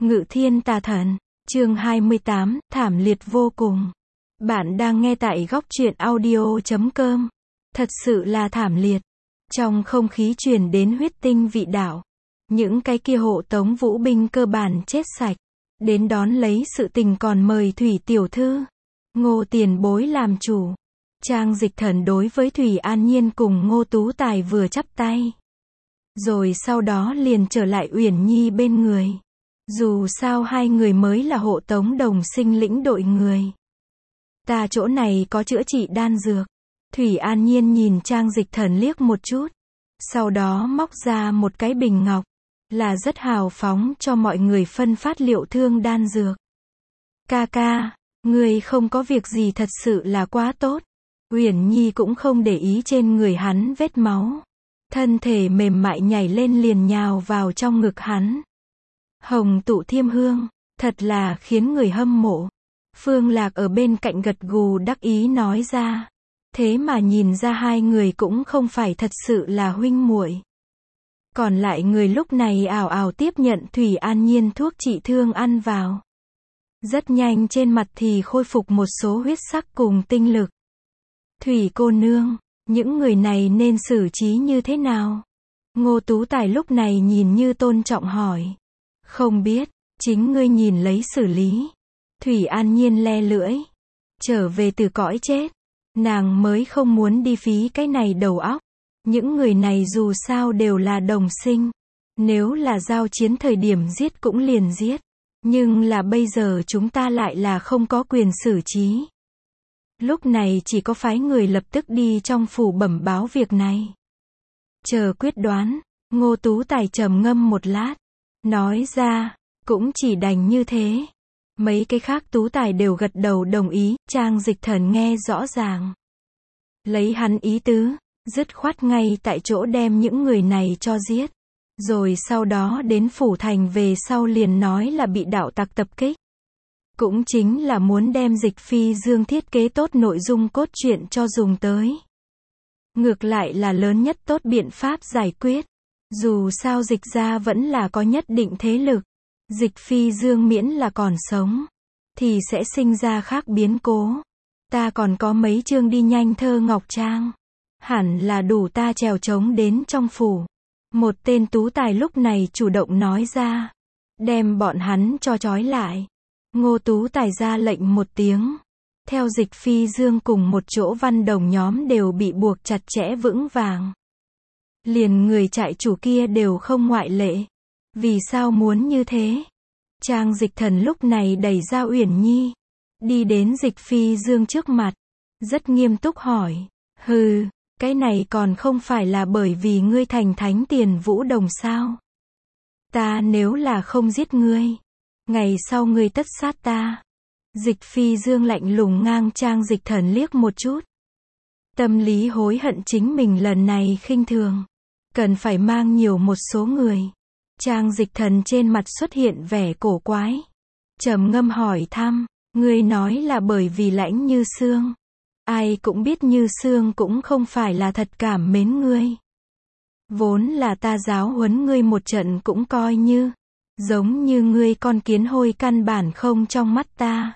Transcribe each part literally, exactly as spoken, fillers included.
Ngự thiên tà thần, chương hai mươi tám, thảm liệt vô cùng. Bạn đang nghe tại góc truyện audio chấm com. Thật sự là thảm liệt. Trong không khí truyền đến huyết tinh vị đạo. Những cái kia hộ tống vũ binh cơ bản chết sạch. Đến đón lấy sự tình còn mời Thủy tiểu thư, Ngô tiền bối làm chủ. Trang Dịch Thần đối với Thủy An Nhiên cùng Ngô Tú Tài vừa chắp tay. Rồi sau đó liền trở lại Uyển Nhi bên người. Dù sao hai người mới là hộ tống đồng sinh lĩnh đội người. Ta chỗ này có chữa trị đan dược. Thủy An Nhiên nhìn Trang Dịch Thần liếc một chút. Sau đó móc ra một cái bình ngọc. Là rất hào phóng cho mọi người phân phát liệu thương đan dược. Ca ca, người không có việc gì thật sự là quá tốt. Uyển Nhi cũng không để ý trên người hắn vết máu. Thân thể mềm mại nhảy lên liền nhào vào trong ngực hắn. Hồng tụ thiêm hương, thật là khiến người hâm mộ. Phương Lạc ở bên cạnh gật gù đắc ý nói ra. Thế mà nhìn ra hai người cũng không phải thật sự là huynh muội. Còn lại người lúc này ào ào tiếp nhận Thủy An Nhiên thuốc trị thương ăn vào. Rất nhanh trên mặt thì khôi phục một số huyết sắc cùng tinh lực. Thủy cô nương, những người này nên xử trí như thế nào? Ngô Tú Tài lúc này nhìn như tôn trọng hỏi. Không biết, chính ngươi nhìn lấy xử lý. Thủy An Nhiên le lưỡi. Trở về từ cõi chết. Nàng mới không muốn đi phí cái này đầu óc. Những người này dù sao đều là đồng sinh. Nếu là giao chiến thời điểm giết cũng liền giết. Nhưng là bây giờ chúng ta lại là không có quyền xử trí. Lúc này chỉ có phái người lập tức đi trong phủ bẩm báo việc này. Chờ quyết đoán, Ngô Tú Tài trầm ngâm một lát. Nói ra, cũng chỉ đành như thế. Mấy cái khác Tú Tài đều gật đầu đồng ý, Trang Dịch Thần nghe rõ ràng. Lấy hắn ý tứ, dứt khoát ngay tại chỗ đem những người này cho giết. Rồi sau đó đến phủ thành về sau liền nói là bị đạo tặc tập kích. Cũng chính là muốn đem Dịch Phi Dương thiết kế tốt nội dung cốt truyện cho dùng tới. Ngược lại là lớn nhất tốt biện pháp giải quyết. Dù sao Dịch gia vẫn là có nhất định thế lực. Dịch Phi Dương miễn là còn sống, thì sẽ sinh ra khác biến cố. Ta còn có mấy chương đi nhanh thơ Ngọc Trang. Hẳn là đủ ta trèo trống đến trong phủ. Một tên Tú Tài lúc này chủ động nói ra. Đem bọn hắn cho trói lại. Ngô Tú Tài ra lệnh một tiếng. Theo Dịch Phi Dương cùng một chỗ văn đồng nhóm đều bị buộc chặt chẽ vững vàng. Liền người trại chủ kia đều không ngoại lệ. Vì sao muốn như thế? Trang Dịch Thần lúc này đẩy ra Uyển Nhi. Đi đến Dịch Phi Dương trước mặt. Rất nghiêm túc hỏi. Hừ, cái này còn không phải là bởi vì ngươi thành thánh Tiền Vũ Đồng sao? Ta nếu là không giết ngươi, ngày sau ngươi tất sát ta. Dịch Phi Dương lạnh lùng ngang Trang Dịch Thần liếc một chút. Tâm lý hối hận chính mình lần này khinh thường. Cần phải mang nhiều một số người. Trang Dịch Thần trên mặt xuất hiện vẻ cổ quái. Trầm ngâm hỏi thăm, ngươi nói là bởi vì Lãnh Như Sương. Ai cũng biết Như Sương cũng không phải là thật cảm mến ngươi. Vốn là ta giáo huấn ngươi một trận cũng coi như. Giống như ngươi con kiến hôi căn bản không trong mắt ta.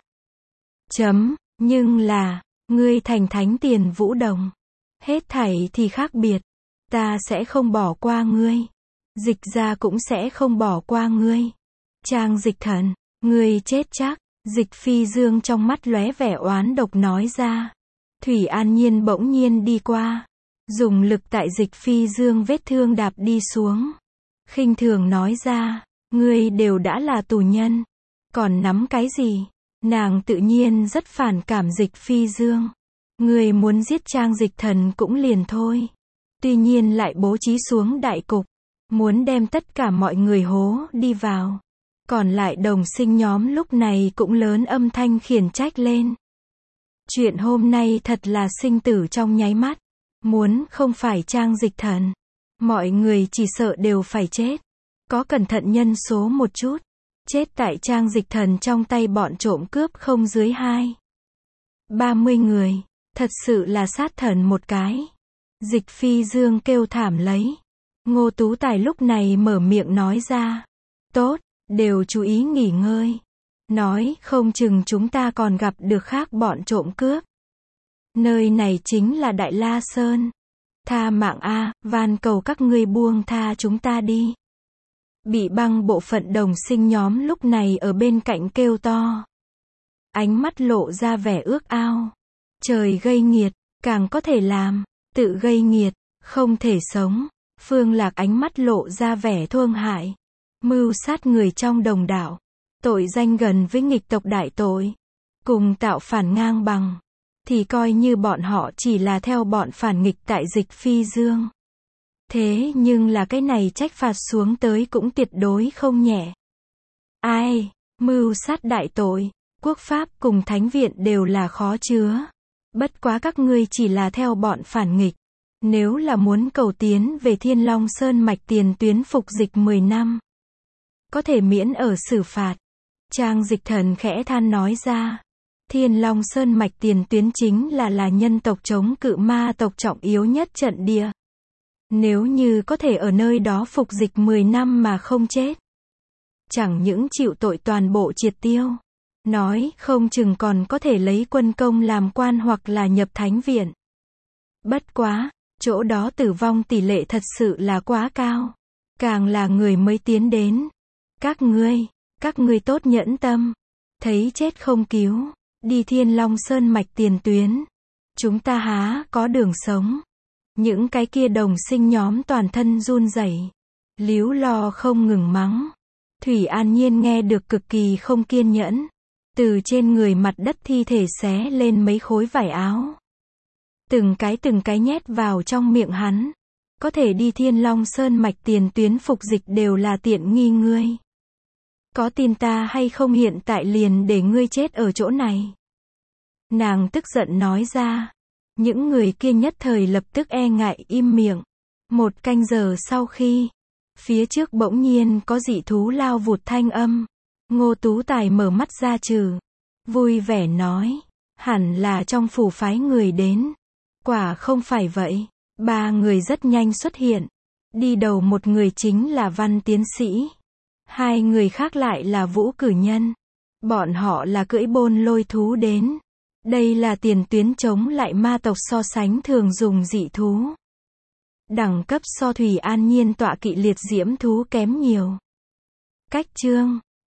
Chấm, nhưng là, ngươi thành thánh Tiền Vũ Đồng. Hết thảy thì khác biệt. Ta sẽ không bỏ qua ngươi. Dịch gia cũng sẽ không bỏ qua ngươi. Trang Dịch Thần, ngươi chết chắc. Dịch Phi Dương trong mắt lóe vẻ oán độc nói ra. Thủy An Nhiên bỗng nhiên đi qua. Dùng lực tại Dịch Phi Dương vết thương đạp đi xuống. Khinh thường nói ra. Ngươi đều đã là tù nhân. Còn nắm cái gì? Nàng tự nhiên rất phản cảm Dịch Phi Dương. Ngươi muốn giết Trang Dịch Thần cũng liền thôi. Tuy nhiên lại bố trí xuống đại cục. Muốn đem tất cả mọi người hố đi vào. Còn lại đồng sinh nhóm lúc này cũng lớn âm thanh khiển trách lên. Chuyện hôm nay thật là sinh tử trong nháy mắt. Muốn không phải Trang Dịch Thần, mọi người chỉ sợ đều phải chết. Có cẩn thận nhân số một chút. Chết tại Trang Dịch Thần trong tay bọn trộm cướp không dưới hai ba mươi người. Thật sự là sát thần một cái. Dịch Phi Dương kêu thảm lấy. Ngô Tú Tài lúc này mở miệng nói ra. Tốt, đều chú ý nghỉ ngơi. Nói không chừng chúng ta còn gặp được khác bọn trộm cướp. Nơi này chính là Đại La Sơn. Tha mạng a, van cầu các ngươi buông tha chúng ta đi. Bị băng bộ phận đồng sinh nhóm lúc này ở bên cạnh kêu to. Ánh mắt lộ ra vẻ ước ao. Trời gây nghiệt, càng có thể làm, tự gây nghiệt, không thể sống. Phương Lạc ánh mắt lộ ra vẻ thương hại. Mưu sát người trong đồng đạo. Tội danh gần với nghịch tộc đại tội. Cùng tạo phản ngang bằng. Thì coi như bọn họ chỉ là theo bọn phản nghịch tại Dịch Phi Dương. Thế nhưng là cái này trách phạt xuống tới cũng tuyệt đối không nhẹ. Ai, mưu sát đại tội, quốc pháp cùng thánh viện đều là khó chứa. Bất quá các ngươi chỉ là theo bọn phản nghịch. Nếu là muốn cầu tiến về Thiên Long Sơn mạch tiền tuyến phục dịch mười năm. Có thể miễn ở xử phạt. Trang Dịch Thần khẽ than nói ra. Thiên Long Sơn mạch tiền tuyến chính là là nhân tộc chống cự ma tộc trọng yếu nhất trận địa. Nếu như có thể ở nơi đó phục dịch mười năm mà không chết. Chẳng những chịu tội toàn bộ triệt tiêu. Nói không chừng còn có thể lấy quân công làm quan hoặc là nhập thánh viện. Bất quá, chỗ đó tử vong tỷ lệ thật sự là quá cao. Càng là người mới tiến đến. Các ngươi, các ngươi tốt nhẫn tâm. Thấy chết không cứu. Đi Thiên Long Sơn mạch tiền tuyến. Chúng ta há có đường sống. Những cái kia đồng sinh nhóm toàn thân run rẩy, líu lo không ngừng mắng. Thủy An Nhiên nghe được cực kỳ không kiên nhẫn. Từ trên người mặt đất thi thể xé lên mấy khối vải áo. Từng cái từng cái nhét vào trong miệng hắn. Có thể đi Thiên Long Sơn mạch tiền tuyến phục dịch đều là tiện nghi ngươi. Có tin ta hay không hiện tại liền để ngươi chết ở chỗ này. Nàng tức giận nói ra. Những người kia nhất thời lập tức e ngại im miệng. Một canh giờ sau khi, phía trước bỗng nhiên có dị thú lao vụt thanh âm. Ngô Tú Tài mở mắt ra trừ. Vui vẻ nói. Hẳn là trong phủ phái người đến. Quả không phải vậy. Ba người rất nhanh xuất hiện. Đi đầu một người chính là Văn tiến sĩ. Hai người khác lại là Vũ Cử Nhân. Bọn họ là cưỡi bôn lôi thú đến. Đây là tiền tuyến chống lại ma tộc so sánh thường dùng dị thú. Đẳng cấp so Thủy An Nhiên tọa kỵ liệt diễm thú kém nhiều. Cách chương